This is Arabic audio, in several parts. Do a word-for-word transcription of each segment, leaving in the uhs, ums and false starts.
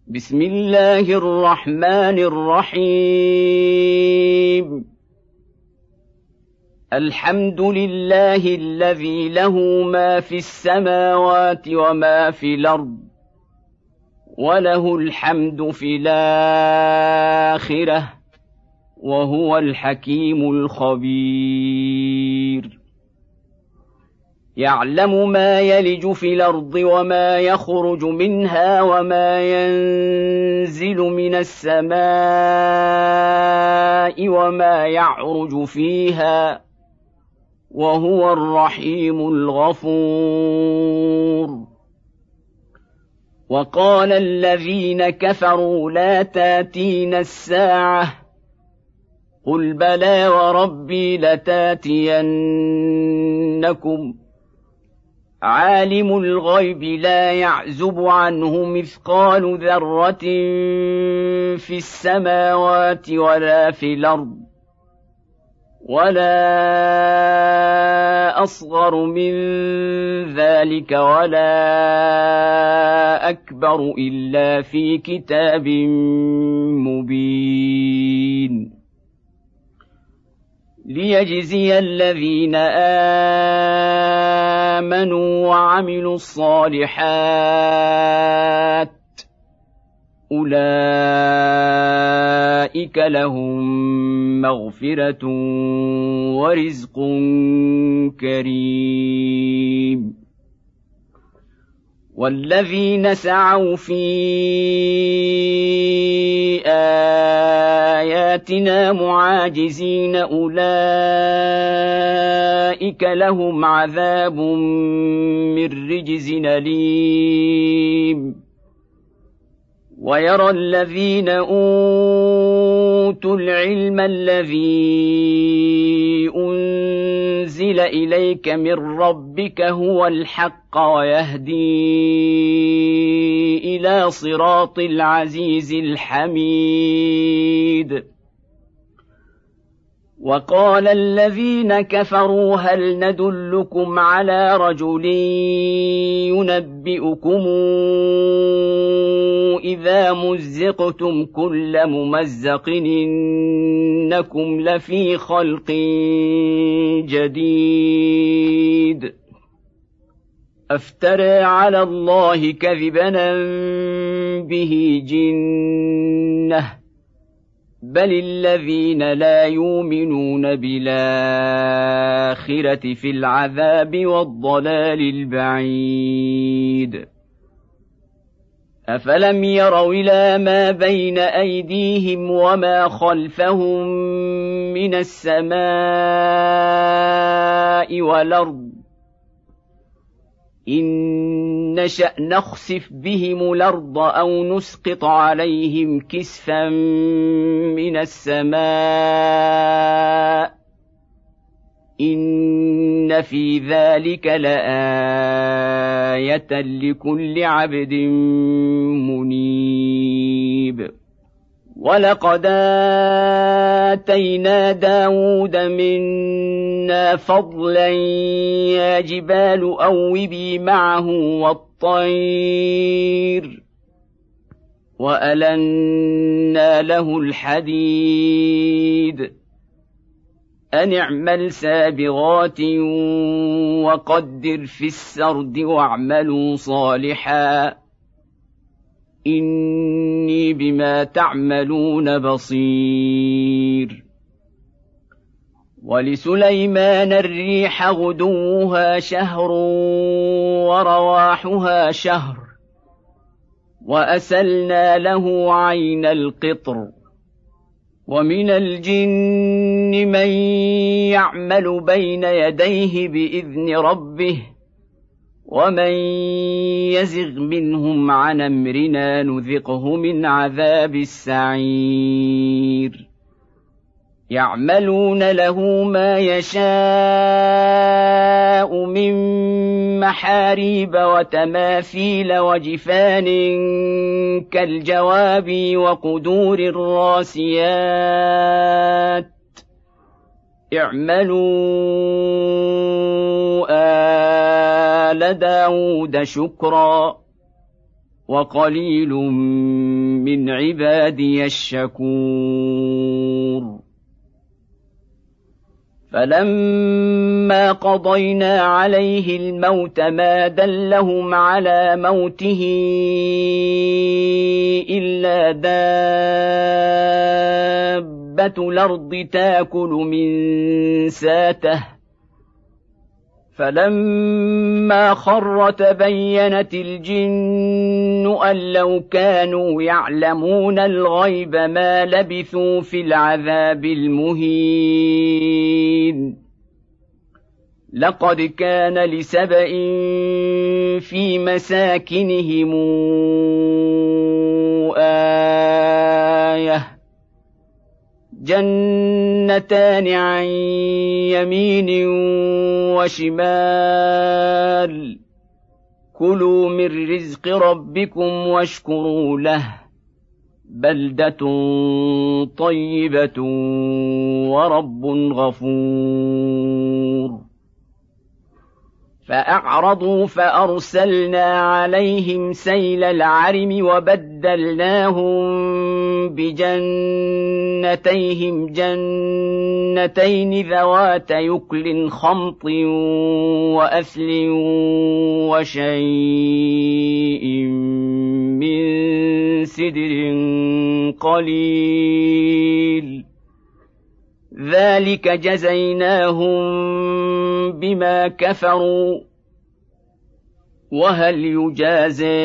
بسم الله الرحمن الرحيم. الحمد لله الذي له ما في السماوات وما في الأرض وله الحمد في الآخرة وهو الحكيم الخبير. يعلم ما يلج في الأرض وما يخرج منها وما ينزل من السماء وما يعرج فيها وهو الرحيم الغفور. وقال الذين كفروا لا تاتينا الساعة قل بلى وربي لتاتينكم عالم الغيب لا يعزب عنه مثقال ذرة في السماوات ولا في الأرض ولا أصغر من ذلك ولا أكبر إلا في كتاب مبين. ليجزي الذين آمنوا وعملوا الصالحات أولئك لهم مغفرة ورزق كريم. والذين سعوا في آياتنا معاجزين أولئك لهم عذاب من رجز أليم. ويرى الذين أوتوا العلم الذي أنزل إليك من ربك هو الحق ويهدي إلى صراط العزيز الحميد. وقال الذين كفروا هل ندلكم على رجل ينبئكم إذا مزقتم كل ممزق إنكم لفي خلق جديد أفترى على الله كذبا به جنة بل الذين لا يؤمنون بالآخرة في العذاب والضلال البعيد. أفلم يروا إلى ما بين أيديهم وما خلفهم من السماء والأرض إن نشأ نخسف بهم الأرض أو نسقط عليهم كسفا من السماء إن في ذلك لآية لكل عبد منيب. ولقد آتينا داود منا فضلا يا جبال أوبي معه والطير وألنا له الحديد أن اعمل سابغات وقدر في السرد واعملوا صالحا إني بما تعملون بصير. ولسليمان الريح غدوها شهر ورواحها شهر وأسلنا له عين القطر. ومن الجن من يعمل بين يديه بإذن ربه ومن يزغ منهم عن أمرنا نذقه من عذاب السعير. يعملون له ما يشاء من محاريب وتماثيل وجفان كالجواب وقدور الراسيات اعملوا آل داود شكرا وقليل عبادي الشكور فلما قضينا عليه الموت ما دلهم على موته إلا دابة الأرض تأكل من ساته فلما خر تبينت الجن أن لو كانوا يعلمون الغيب ما لبثوا في العذاب المهين لقد كان لسبإ في مساكنهم آية جنتان عن يمين وشمال كلوا من رزق ربكم واشكروا له بلدة طيبة ورب غفور فأعرضوا فأرسلنا عليهم سيل العرم وبدلناهم بجنتيهم جنتين ذوات يكل خمط وأثل وشيء من سدر قليل ذلك جزيناهم بما كفروا وهل يجازى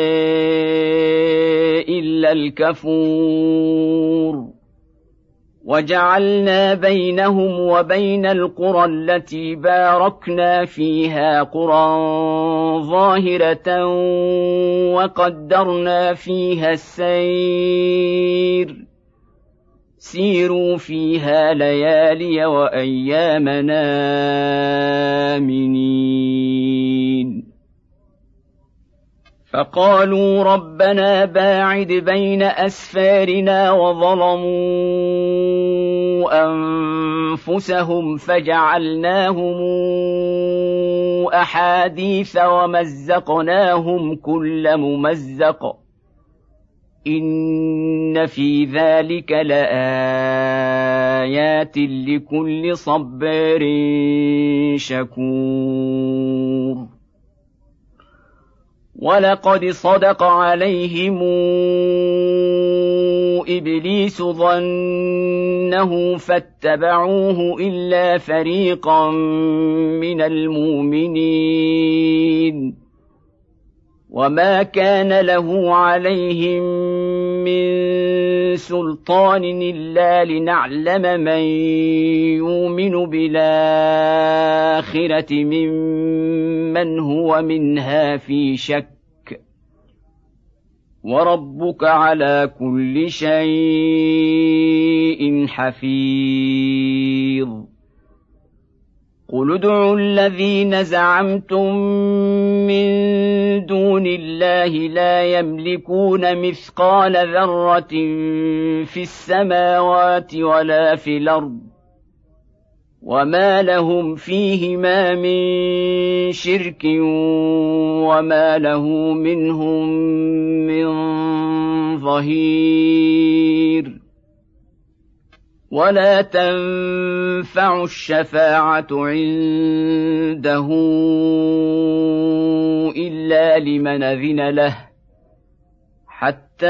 إلا الكفور وجعلنا بينهم وبين القرى التي باركنا فيها قرى ظاهرة وقدرنا فيها السير سيروا فيها ليالي وأيامنا آمنين فقالوا ربنا باعد بين أسفارنا وظلموا أنفسهم فجعلناهم أحاديث ومزقناهم كل ممزق إن في ذلك لآيات لكل صبار شكور ولقد صدق عليهم إبليس ظنه فاتبعوه إلا فريقا من المؤمنين وما كان له عليهم من سلطان إلا لنعلم من يؤمن بالآخرة ممن هو منها في شك وربك على كل شيء حفيظ قل ادعوا الذين زعمتم من دون الله لا يملكون مثقال ذرة في السماوات ولا في الأرض وما لهم فيهما من شرك وما له منهم من ظهير ولا تنفع الشفاعة عنده إلا لمن أذن له حتى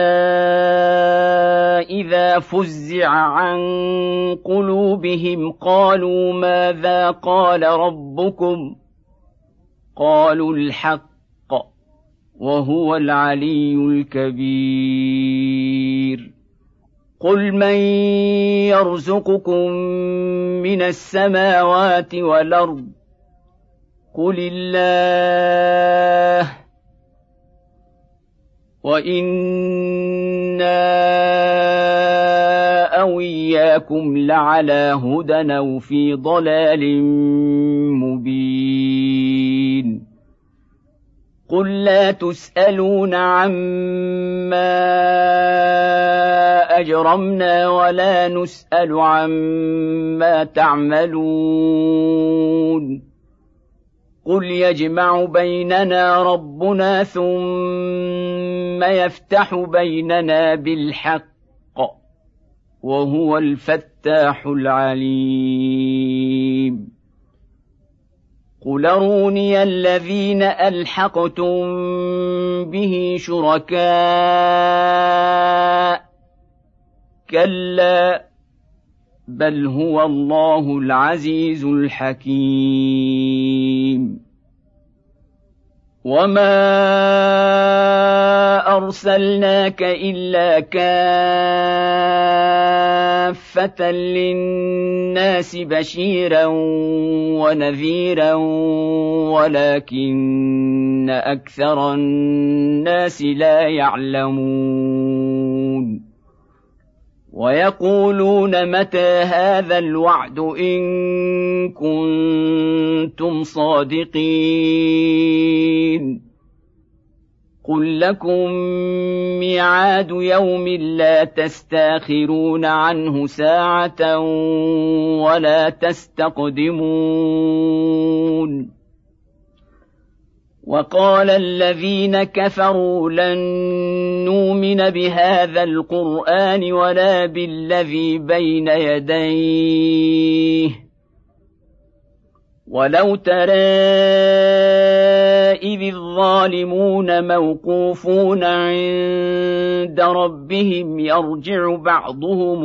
إذا فزع عن قلوبهم قالوا ماذا قال ربكم قالوا الحق وهو العلي الكبير قل من يرزقكم من السماوات والأرض قل الله وإنا أو إياكم لعلى هدى أو في ضلال مبين قل لا تسألون عما أجرمنا ولا نسأل عما تعملون قل يجمع بيننا ربنا ثم يفتح بيننا بالحق وهو الفتاح العليم قل أروني الذين ألحقتم به شركاء كلا بل هو الله العزيز الحكيم وما أرسلناك إلا كافة للناس بشيرا ونذيرا ولكن أكثر الناس لا يعلمون ويقولون متى هذا الوعد إن كنتم صادقين قل لكم ميعاد يوم لا تستاخرون عنه ساعة ولا تستقدمون وقال الذين كفروا لن نؤمن بهذا القرآن ولا بالذي بين يديه ولو ترى إذ الظالمون موقوفون عند ربهم يرجع بعضهم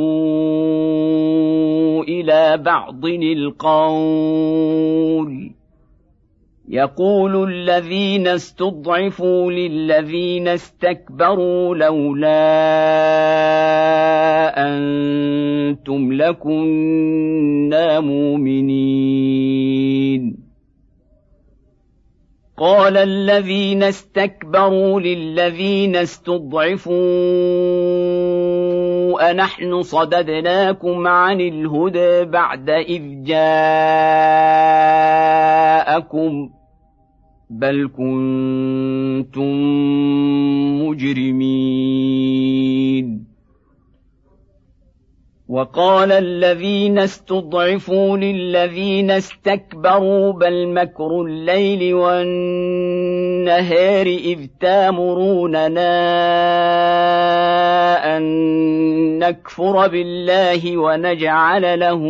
إلى بعض القول يقول الذين استضعفوا للذين استكبروا لولا أنتم لكنا مؤمنين قال الذين استكبروا للذين استضعفوا أنحن صددناكم عن الهدى بعد إذ جاءكم بل كنتم مجرمين وقال الذين استضعفوا للذين استكبروا بل مكر الليل والنهار إذ تامروننا أن نكفر بالله ونجعل له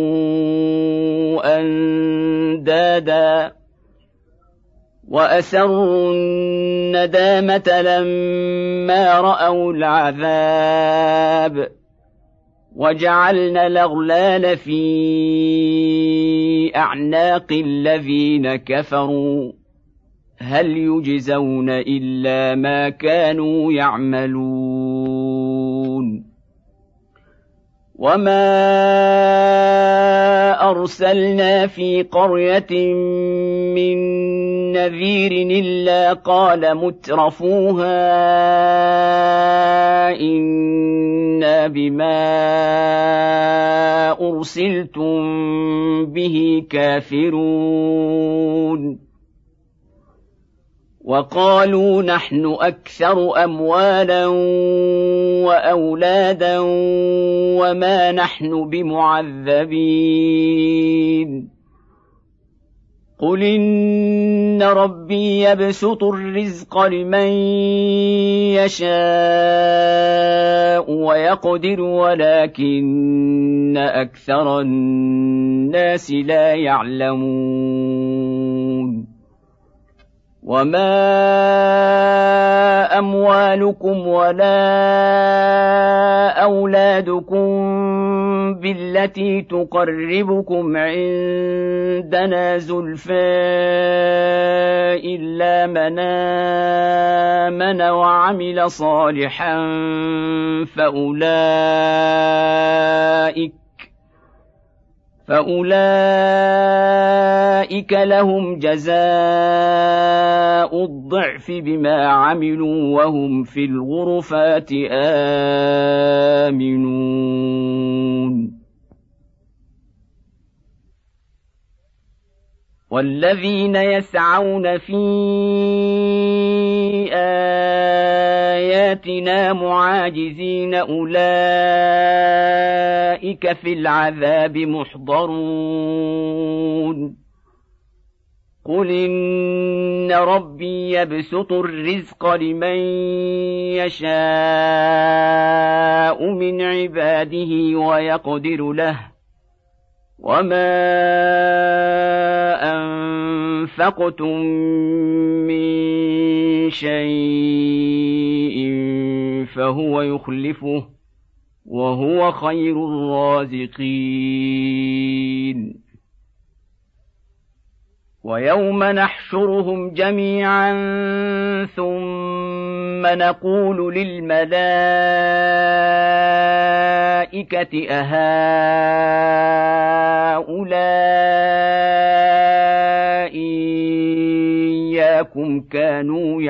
أندادا وأسروا الندامة لما رأوا العذاب وجعلنا الأغلال في أعناق الذين كفروا هل يجزون إلا ما كانوا يعملون وما أرسلنا في قرية من نذير إلا قال مترفوها إنا بما أرسلتم به كافرون وقالوا نحن أكثر أموالا وأولادا وما نحن بمعذبين قل إن ربي يبسط الرزق لمن يشاء ويقدر ولكن أكثر الناس لا يعلمون وما أموالكم ولا أولادكم بالتي تقربكم عندنا زلفى إلا من آمن وعمل صالحا فأولئك فأولئك لهم جزاء الضعف بما عملوا وهم في الغرفات آمنون والذين يسعون في آياتنا معاجزين أولئك في العذاب محضرون قل إن ربي يبسط الرزق لمن يشاء من عباده ويقدر له وما أنفقتم من شيء فهو يخلفه وهو خير الرازقين ويوم نحشرهم جميعا ثم نقول للملائكة أهؤلاء إياكم كانوا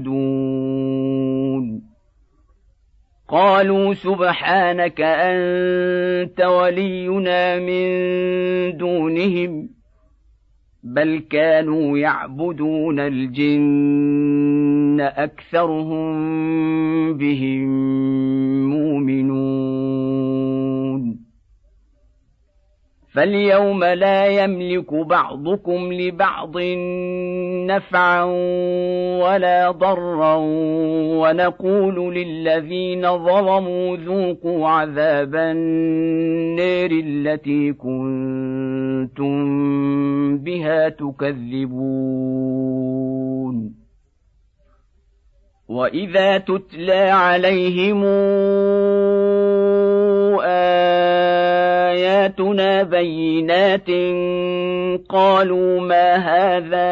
يعبدون قالوا سبحانك أنت ولينا من دونهم بل كانوا يعبدون الجن أكثرهم بهم مؤمنون فاليوم لا يملك بعضكم لبعض نفعا ولا ضرا ونقول للذين ظلموا ذوقوا عذاب النار التي كنتم بها تكذبون وإذا تتلى عليهم آياتنا بينات قالوا ما هذا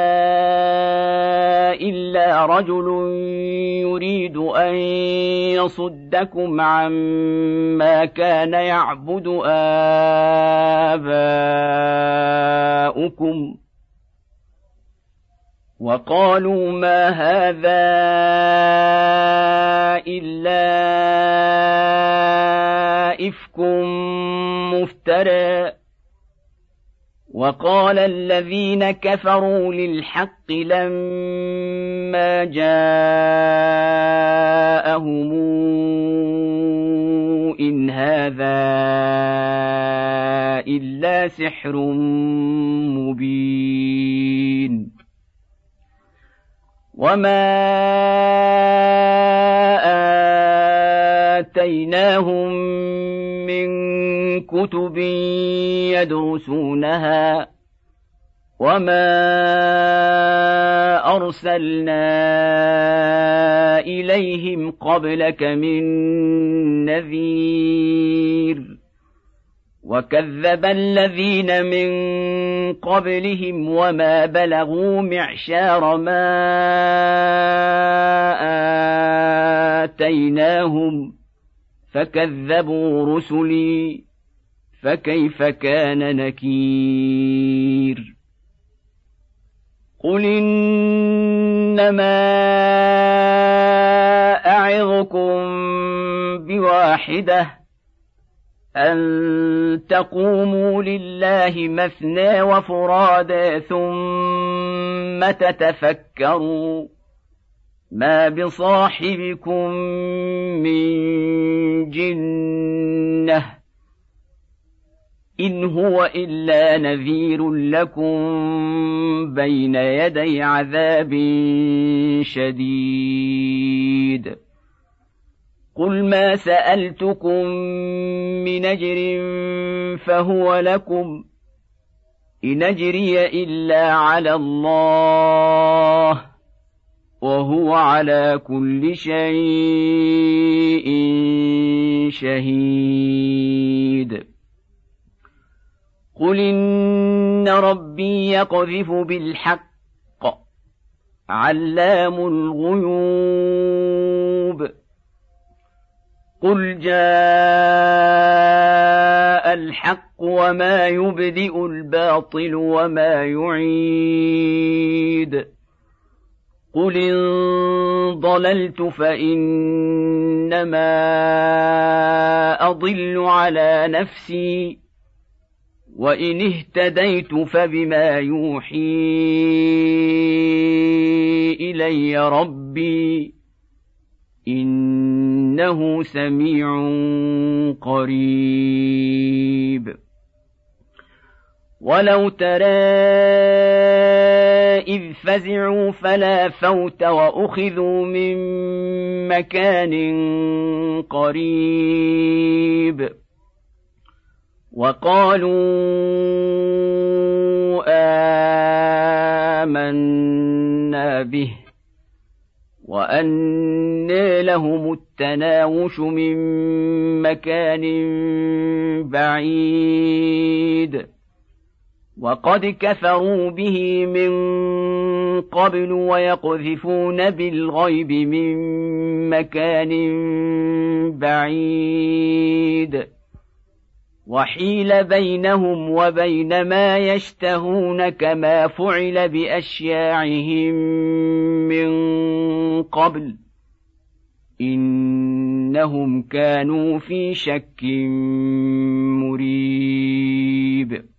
إلا رجل يريد أن يصدكم عما كان يعبد آباؤكم وقالوا ما هذا إلا إفك مفترى وقال الذين كفروا للحق لما جاءهم إن هذا إلا سحر مبين وما آتيناهم من كتب يدرسونها وما أرسلنا إليهم قبلك من نذير وكذب الذين من قبلهم وما بلغوا معشار ما آتيناهم فكذبوا رسلي فكيف كان نكير قل إنما أعظكم بواحدة أن تقوموا لله مثنى وفرادى ثم تتفكروا ما بصاحبكم من جنة إن هو إلا نذير لكم بين يدي عذاب شديد قل ما سألتكم من أجر فهو لكم إن أجري إلا على الله وهو على كل شيء شهيد قل إن ربي يقذف بالحق علام الغيوب قل جاء الحق وما يبدئ الباطل وما يعيد قل إن ضللت فإنما أضل على نفسي وإن اهتديت فبما يوحي إلي ربي إنه سميع قريب ولو ترى إذ فزعوا فلا فوت وأخذوا من مكان قريب وقالوا آمنا به وأنى لهم التناوش من مكان بعيد وقد كفروا به من قبل ويقذفون بالغيب من مكان بعيد وحيل بينهم وبين ما يشتهون كما فعل بأشياعهم من قبل إنهم كانوا في شك مريب